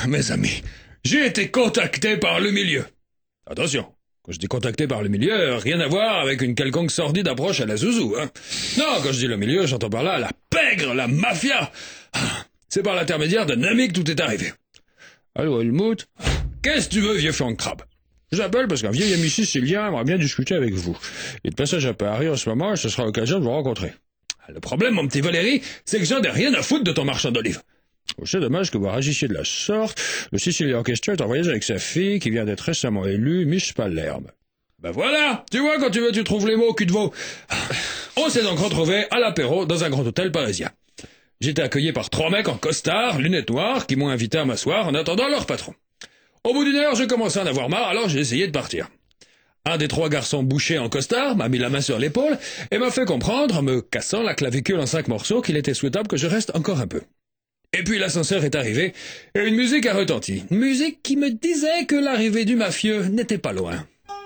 mes amis, j'ai été contacté par le milieu. Attention, quand je dis contacté par le milieu, rien à voir avec une quelconque sordide approche à la zouzou, hein. Non, quand je dis le milieu, j'entends par là la pègre, la mafia. C'est par l'intermédiaire d'un ami que tout est arrivé. Allô, Helmut? Qu'est-ce que tu veux, vieux flanc de crabe? J'appelle parce qu'un vieil ami sicilien aimerait bien discuter avec vous. Il est de passage à Paris en ce moment et ce sera l'occasion de vous rencontrer. Le problème, mon petit Valéry, c'est que j'en ai rien à foutre de ton marchand d'olives. C'est dommage que vous réagissiez de la sorte. Le Sicilien en question est en voyage avec sa fille, qui vient d'être récemment élue Miss Palerme. Ben voilà, tu vois, quand tu veux, tu trouves les mots, cul de veau. On s'est donc retrouvés à l'apéro dans un grand hôtel parisien. J'étais accueilli par 3 mecs en costard, lunettes noires, qui m'ont invité à m'asseoir en attendant leur patron. Au bout d'une heure, j'ai commencé à en avoir marre, alors j'ai essayé de partir. Un des 3 garçons bouchés en costard m'a mis la main sur l'épaule et m'a fait comprendre, en me cassant la clavicule en 5 morceaux, qu'il était souhaitable que je reste encore un peu. Et puis l'ascenseur est arrivé, et une musique a retenti. Une musique qui me disait que l'arrivée du mafieux n'était pas loin.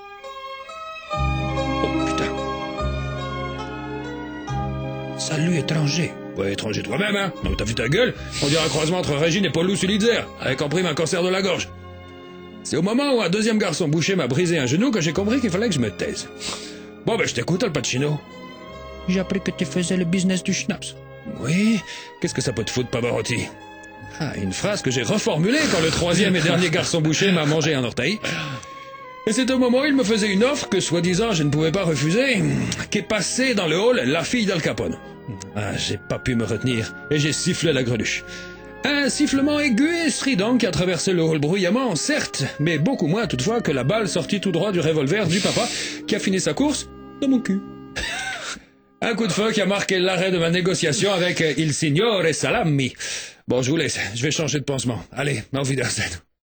Oh putain. Salut étranger. Ouais, étranger toi-même, hein. Non, t'as vu ta gueule? On dirait un croisement entre Régine et Paulus Sulitzer, avec en prime un cancer de la gorge. C'est au moment où un deuxième garçon bouché m'a brisé un genou que j'ai compris qu'il fallait que je me taise. Bon, ben je t'écoute, Al Pacino. J'ai appris que tu faisais le business du schnapps. Oui, qu'est-ce que ça peut te foutre, Pavarotti? Ah, une phrase que j'ai reformulée quand le 3e et dernier garçon bouché m'a mangé un orteil. Et c'est au moment où il me faisait une offre que, soi-disant, je ne pouvais pas refuser, qu'est passée dans le hall la fille d'Al Capone. Ah, j'ai pas pu me retenir, et j'ai sifflé la greluche. Un sifflement aigu et strident qui a traversé le hall bruyamment, certes, mais beaucoup moins toutefois que la balle sortie tout droit du revolver du papa qui a fini sa course dans mon cul. Un coup de feu qui a marqué l'arrêt de ma négociation avec Il Signore Salami. Bon, je vous laisse, je vais changer de pansement. Allez, auf Wiedersehen.